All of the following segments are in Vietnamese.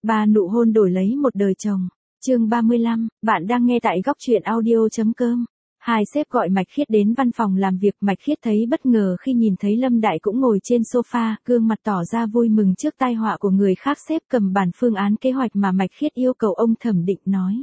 Ba nụ hôn đổi lấy một đời chồng. Chương 35, bạn đang nghe tại góc truyện audio.com. Hai sếp gọi Mạch Khiết đến văn phòng làm việc. Mạch Khiết thấy bất ngờ khi nhìn thấy Lâm Đại cũng ngồi trên sofa, gương mặt tỏ ra vui mừng trước tai họa của người khác. Sếp cầm bản phương án kế hoạch mà Mạch Khiết yêu cầu ông thẩm định nói.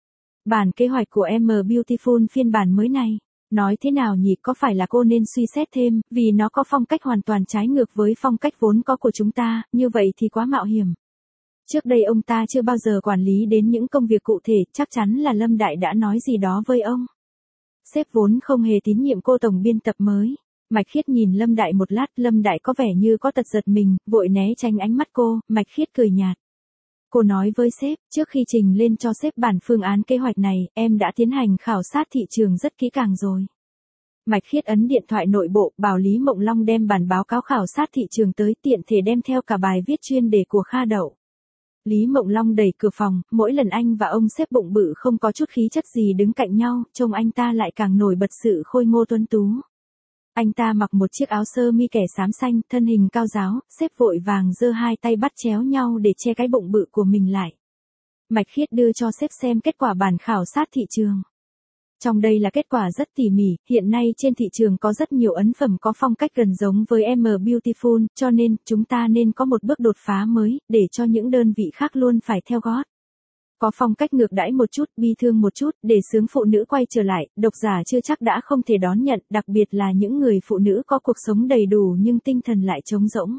Bản kế hoạch của M Beautiful phiên bản mới này. Nói thế nào nhỉ, có phải là cô nên suy xét thêm, vì nó có phong cách hoàn toàn trái ngược với phong cách vốn có của chúng ta, như vậy thì quá mạo hiểm. Trước đây ông ta chưa bao giờ quản lý đến những công việc cụ thể, chắc chắn là Lâm Đại đã nói gì đó với ông. Sếp vốn không hề tín nhiệm cô tổng biên tập mới. Mạch Khiết nhìn Lâm Đại một lát, Lâm Đại có vẻ như có tật giật mình, vội né tránh ánh mắt cô. Mạch Khiết cười nhạt. Cô nói với sếp, trước khi trình lên cho sếp bản phương án kế hoạch này, em đã tiến hành khảo sát thị trường rất kỹ càng rồi. Mạch Khiết ấn điện thoại nội bộ, bảo Lý Mộng Long đem bản báo cáo khảo sát thị trường tới, tiện thể đem theo cả bài viết chuyên đề của Kha Đậu. Lý Mộng Long đẩy cửa phòng, mỗi lần anh và ông sếp bụng bự không có chút khí chất gì đứng cạnh nhau, trông anh ta lại càng nổi bật sự khôi ngô tuấn tú. Anh ta mặc một chiếc áo sơ mi kẻ xám xanh, thân hình cao ráo, sếp vội vàng giơ hai tay bắt chéo nhau để che cái bụng bự của mình lại. Mạch Khiết đưa cho sếp xem kết quả bản khảo sát thị trường. Trong đây là kết quả rất tỉ mỉ, hiện nay trên thị trường có rất nhiều ấn phẩm có phong cách gần giống với M Beautiful, cho nên chúng ta nên có một bước đột phá mới, để cho những đơn vị khác luôn phải theo gót. Có phong cách ngược đãi một chút, bi thương một chút, để xướng phụ nữ quay trở lại, độc giả chưa chắc đã không thể đón nhận, đặc biệt là những người phụ nữ có cuộc sống đầy đủ nhưng tinh thần lại trống rỗng.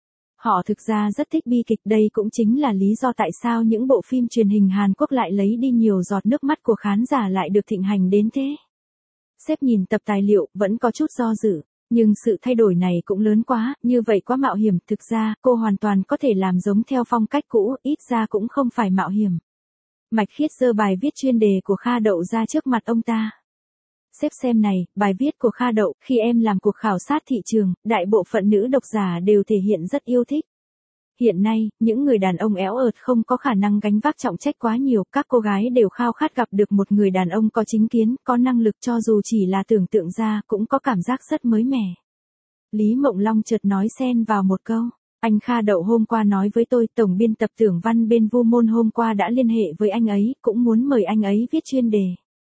Họ thực ra rất thích bi kịch, đây cũng chính là lý do tại sao những bộ phim truyền hình Hàn Quốc lại lấy đi nhiều giọt nước mắt của khán giả lại được thịnh hành đến thế. Sếp nhìn tập tài liệu, vẫn có chút do dự, nhưng sự thay đổi này cũng lớn quá, như vậy quá mạo hiểm, thực ra, cô hoàn toàn có thể làm giống theo phong cách cũ, ít ra cũng không phải mạo hiểm. Mạch Khiết giơ bài viết chuyên đề của Kha Đậu ra trước mặt ông ta. Sếp xem này, bài viết của Kha Đậu, khi em làm cuộc khảo sát thị trường, đại bộ phận nữ độc giả đều thể hiện rất yêu thích. Hiện nay, những người đàn ông éo ợt không có khả năng gánh vác trọng trách quá nhiều, các cô gái đều khao khát gặp được một người đàn ông có chính kiến, có năng lực, cho dù chỉ là tưởng tượng ra, cũng có cảm giác rất mới mẻ. Lý Mộng Long chợt nói xen vào một câu. Anh Kha Đậu hôm qua nói với tôi, tổng biên tập Tưởng Văn bên Vu Môn hôm qua đã liên hệ với anh ấy, cũng muốn mời anh ấy viết chuyên đề.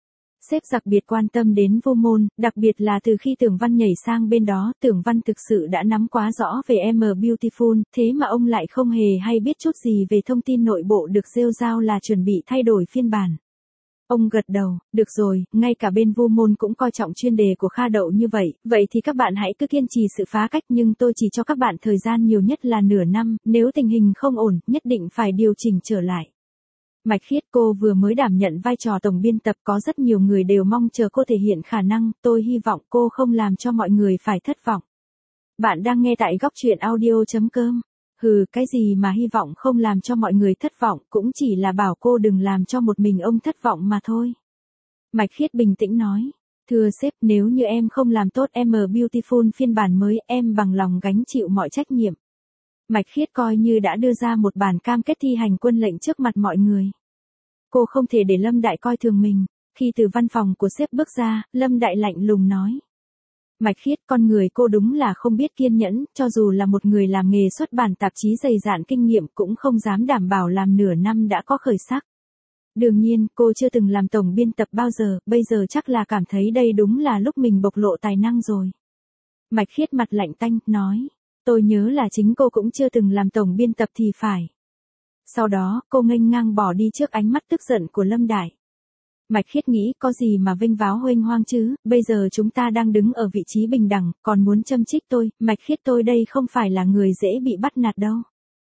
Sếp đặc biệt quan tâm đến Vu Môn, đặc biệt là từ khi Tưởng Văn nhảy sang bên đó, Tưởng Văn thực sự đã nắm quá rõ về M Beautiful, thế mà ông lại không hề hay biết chút gì về thông tin nội bộ được rêu rao là chuẩn bị thay đổi phiên bản. Ông gật đầu, được rồi, ngay cả bên Vu Môn cũng coi trọng chuyên đề của Kha Đậu như vậy, vậy thì các bạn hãy cứ kiên trì sự phá cách, nhưng tôi chỉ cho các bạn thời gian nhiều nhất là nửa năm, nếu tình hình không ổn, nhất định phải điều chỉnh trở lại. Mạch Khiết, cô vừa mới đảm nhận vai trò tổng biên tập, có rất nhiều người đều mong chờ cô thể hiện khả năng, tôi hy vọng cô không làm cho mọi người phải thất vọng. Bạn đang nghe tại góc truyện audio.com. Hừ, cái gì mà hy vọng không làm cho mọi người thất vọng, cũng chỉ là bảo cô đừng làm cho một mình ông thất vọng mà thôi. Mạch Khiết bình tĩnh nói. Thưa sếp, nếu như em không làm tốt M Beautiful phiên bản mới, em bằng lòng gánh chịu mọi trách nhiệm. Mạch Khiết coi như đã đưa ra một bản cam kết thi hành quân lệnh trước mặt mọi người. Cô không thể để Lâm Đại coi thường mình. Khi từ văn phòng của sếp bước ra, Lâm Đại lạnh lùng nói. Mạch Khiết, con người cô đúng là không biết kiên nhẫn, cho dù là một người làm nghề xuất bản tạp chí dày dạn kinh nghiệm cũng không dám đảm bảo làm nửa năm đã có khởi sắc. Đương nhiên, cô chưa từng làm tổng biên tập bao giờ, bây giờ chắc là cảm thấy đây đúng là lúc mình bộc lộ tài năng rồi. Mạch Khiết mặt lạnh tanh, nói. Tôi nhớ là chính cô cũng chưa từng làm tổng biên tập thì phải. Sau đó, cô nghênh ngang bỏ đi trước ánh mắt tức giận của Lâm Đại. Mạch Khiết nghĩ, có gì mà vênh váo huênh hoang chứ, bây giờ chúng ta đang đứng ở vị trí bình đẳng, còn muốn châm chích tôi, Mạch Khiết, tôi đây không phải là người dễ bị bắt nạt đâu.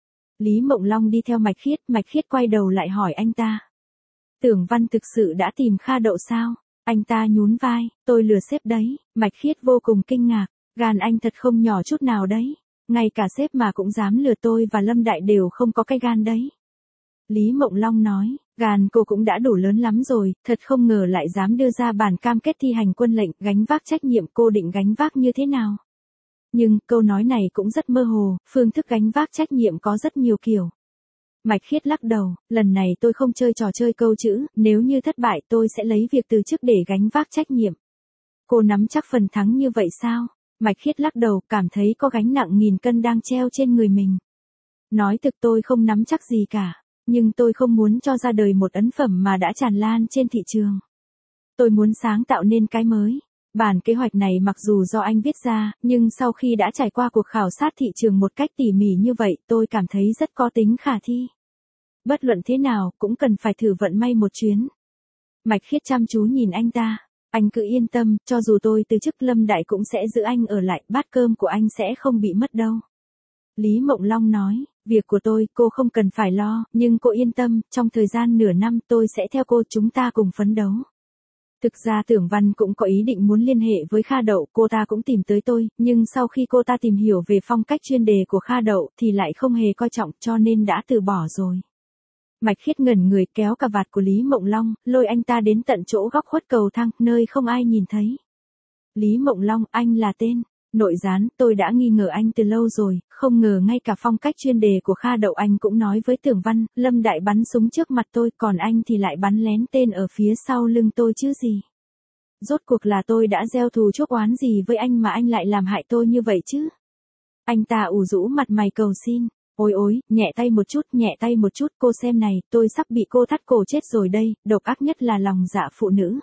Lý Mộng Long đi theo Mạch Khiết quay đầu lại hỏi anh ta. Tưởng Văn thực sự đã tìm Kha Đậu sao? Anh ta nhún vai, tôi lừa sếp đấy. Mạch Khiết vô cùng kinh ngạc, gan anh thật không nhỏ chút nào đấy. Ngay cả sếp mà cũng dám lừa tôi và Lâm Đại đều không có cái gan đấy. Lý Mộng Long nói, gan cô cũng đã đủ lớn lắm rồi, thật không ngờ lại dám đưa ra bản cam kết thi hành quân lệnh, gánh vác trách nhiệm, cô định gánh vác như thế nào? Nhưng, câu nói này cũng rất mơ hồ, phương thức gánh vác trách nhiệm có rất nhiều kiểu. Mạch Khiết lắc đầu, lần này tôi không chơi trò chơi câu chữ, nếu như thất bại tôi sẽ lấy việc từ chức để gánh vác trách nhiệm. Cô nắm chắc phần thắng như vậy sao? Mạch Khiết lắc đầu, cảm thấy có gánh nặng nghìn cân đang treo trên người mình. Nói thực tôi không nắm chắc gì cả. Nhưng tôi không muốn cho ra đời một ấn phẩm mà đã tràn lan trên thị trường. Tôi muốn sáng tạo nên cái mới. Bản kế hoạch này mặc dù do anh viết ra, nhưng sau khi đã trải qua cuộc khảo sát thị trường một cách tỉ mỉ như vậy, tôi cảm thấy rất có tính khả thi. Bất luận thế nào, cũng cần phải thử vận may một chuyến. Mạch Khiết chăm chú nhìn anh ta. Anh cứ yên tâm, cho dù tôi từ chức Lâm Đại cũng sẽ giữ anh ở lại, bát cơm của anh sẽ không bị mất đâu. Lý Mộng Long nói, việc của tôi, cô không cần phải lo, nhưng cô yên tâm, trong thời gian nửa năm tôi sẽ theo cô, chúng ta cùng phấn đấu. Thực ra Tưởng Văn cũng có ý định muốn liên hệ với Kha Đậu, cô ta cũng tìm tới tôi, nhưng sau khi cô ta tìm hiểu về phong cách chuyên đề của Kha Đậu thì lại không hề coi trọng cho nên đã từ bỏ rồi. Mạch Khiết ngẩn người kéo cà vạt của Lý Mộng Long, lôi anh ta đến tận chỗ góc khuất cầu thang, nơi không ai nhìn thấy. Lý Mộng Long, anh là tên nội gián, tôi đã nghi ngờ anh từ lâu rồi, không ngờ ngay cả phong cách chuyên đề của Kha Đậu anh cũng nói với Tưởng Văn, Lâm Đại bắn súng trước mặt tôi, còn anh thì lại bắn lén tên ở phía sau lưng tôi chứ gì. Rốt cuộc là tôi đã gieo thù chuốc oán gì với anh mà anh lại làm hại tôi như vậy chứ? Anh ta ủ rũ mặt mày cầu xin. Ôi ôi, nhẹ tay một chút, cô xem này, tôi sắp bị cô thắt cổ chết rồi đây, độc ác nhất là lòng dạ phụ nữ.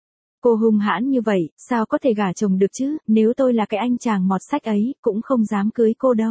Cô hung hãn như vậy, sao có thể gả chồng được chứ, nếu tôi là cái anh chàng mọt sách ấy, cũng không dám cưới cô đâu.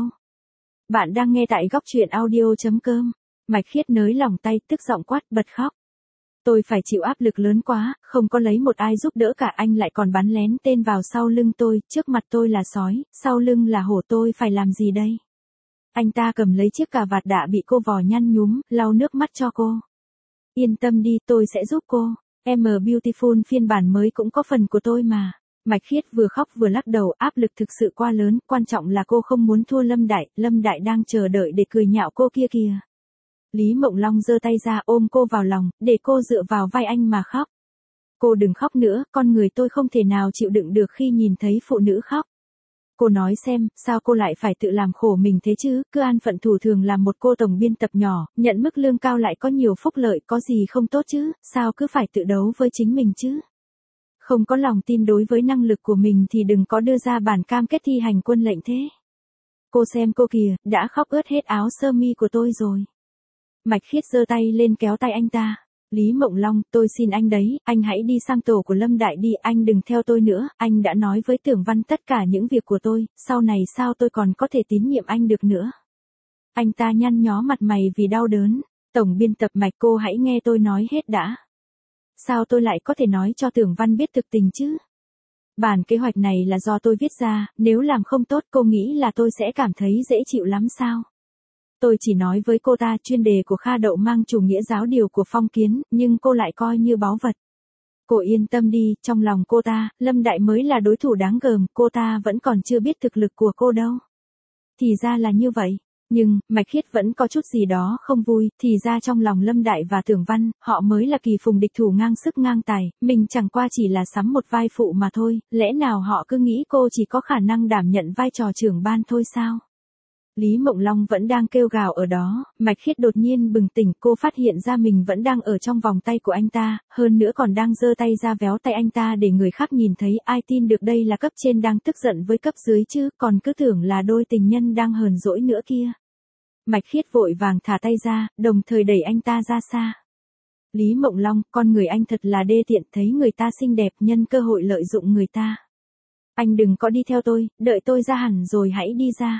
Bạn đang nghe tại góc truyện audio.com. Mạch Khiết nới lỏng tay, tức giọng quát, bật khóc. Tôi phải chịu áp lực lớn quá, không có lấy một ai giúp đỡ cả, anh lại còn bắn lén tên vào sau lưng tôi, trước mặt tôi là sói, sau lưng là hổ, tôi phải làm gì đây? Anh ta cầm lấy chiếc cà vạt đã bị cô vò nhăn nhúm, lau nước mắt cho cô. Yên tâm đi, tôi sẽ giúp cô. M Beautiful phiên bản mới cũng có phần của tôi mà. Mạch Khiết vừa khóc vừa lắc đầu, áp lực thực sự quá lớn, quan trọng là cô không muốn thua Lâm Đại đang chờ đợi để cười nhạo cô kia kìa. Lý Mộng Long giơ tay ra ôm cô vào lòng, để cô dựa vào vai anh mà khóc. Cô đừng khóc nữa, con người tôi không thể nào chịu đựng được khi nhìn thấy phụ nữ khóc. Cô nói xem, sao cô lại phải tự làm khổ mình thế chứ, cứ an phận thủ thường làm một cô tổng biên tập nhỏ, nhận mức lương cao lại có nhiều phúc lợi, có gì không tốt chứ, sao cứ phải tự đấu với chính mình chứ. Không có lòng tin đối với năng lực của mình thì đừng có đưa ra bản cam kết thi hành quân lệnh thế. Cô xem cô kìa, đã khóc ướt hết áo sơ mi của tôi rồi. Mạch Khiết giơ tay lên kéo tay anh ta. Lý Mộng Long, tôi xin anh đấy, anh hãy đi sang tổ của Lâm Đại đi, anh đừng theo tôi nữa, anh đã nói với Tưởng Văn tất cả những việc của tôi, sau này sao tôi còn có thể tín nhiệm anh được nữa. Anh ta nhăn nhó mặt mày vì đau đớn, tổng biên tập Mạch, cô hãy nghe tôi nói hết đã. Sao tôi lại có thể nói cho Tưởng Văn biết thực tình chứ? Bản kế hoạch này là do tôi viết ra, nếu làm không tốt cô nghĩ là tôi sẽ cảm thấy dễ chịu lắm sao? Tôi chỉ nói với cô ta chuyên đề của Kha Đậu mang chủ nghĩa giáo điều của Phong Kiến, nhưng cô lại coi như báu vật. Cô yên tâm đi, trong lòng cô ta, Lâm Đại mới là đối thủ đáng gờm, cô ta vẫn còn chưa biết thực lực của cô đâu. Thì ra là như vậy. Nhưng, Mạch Khiết vẫn có chút gì đó không vui, thì ra trong lòng Lâm Đại và Tưởng Văn, họ mới là kỳ phùng địch thủ ngang sức ngang tài, mình chẳng qua chỉ là sắm một vai phụ mà thôi, lẽ nào họ cứ nghĩ cô chỉ có khả năng đảm nhận vai trò trưởng ban thôi sao? Lý Mộng Long vẫn đang kêu gào ở đó, Mạch Khiết đột nhiên bừng tỉnh, cô phát hiện ra mình vẫn đang ở trong vòng tay của anh ta, hơn nữa còn đang giơ tay ra véo tay anh ta để người khác nhìn thấy, ai tin được đây là cấp trên đang tức giận với cấp dưới chứ, còn cứ tưởng là đôi tình nhân đang hờn dỗi nữa kia. Mạch Khiết vội vàng thả tay ra, đồng thời đẩy anh ta ra xa. Lý Mộng Long, con người anh thật là đê tiện, thấy người ta xinh đẹp nhân cơ hội lợi dụng người ta. Anh đừng có đi theo tôi, đợi tôi ra hẳn rồi hãy đi ra.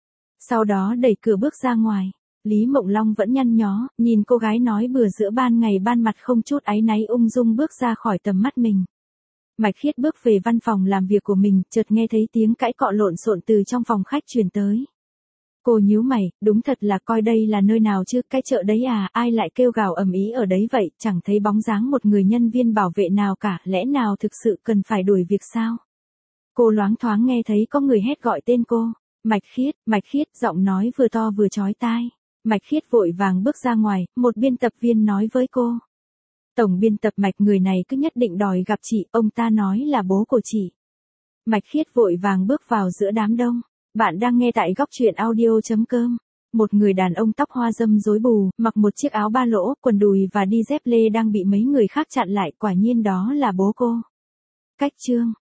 Sau đó đẩy cửa bước ra ngoài. Lý Mộng Long vẫn nhăn nhó, nhìn cô gái nói bừa giữa ban ngày ban mặt không chút áy náy ung dung bước ra khỏi tầm mắt mình. Mạch Khiết bước về văn phòng làm việc của mình, chợt nghe thấy tiếng cãi cọ lộn xộn từ trong phòng khách truyền tới. Cô nhíu mày, đúng thật là coi đây là nơi nào chứ, cái chợ đấy à, ai lại kêu gào ầm ĩ ở đấy vậy, chẳng thấy bóng dáng một người nhân viên bảo vệ nào cả, lẽ nào thực sự cần phải đuổi việc sao? Cô loáng thoáng nghe thấy có người hét gọi tên cô. Mạch Khiết, giọng nói vừa to vừa chói tai. Mạch Khiết vội vàng bước ra ngoài, một biên tập viên nói với cô. Tổng biên tập Mạch, người này cứ nhất định đòi gặp chị, ông ta nói là bố của chị. Mạch Khiết vội vàng bước vào giữa đám đông. Bạn đang nghe tại góc truyện audio.com. Một người đàn ông tóc hoa râm rối bù, mặc một chiếc áo ba lỗ, quần đùi và đi dép lê đang bị mấy người khác chặn lại, quả nhiên đó là bố cô. Cách chương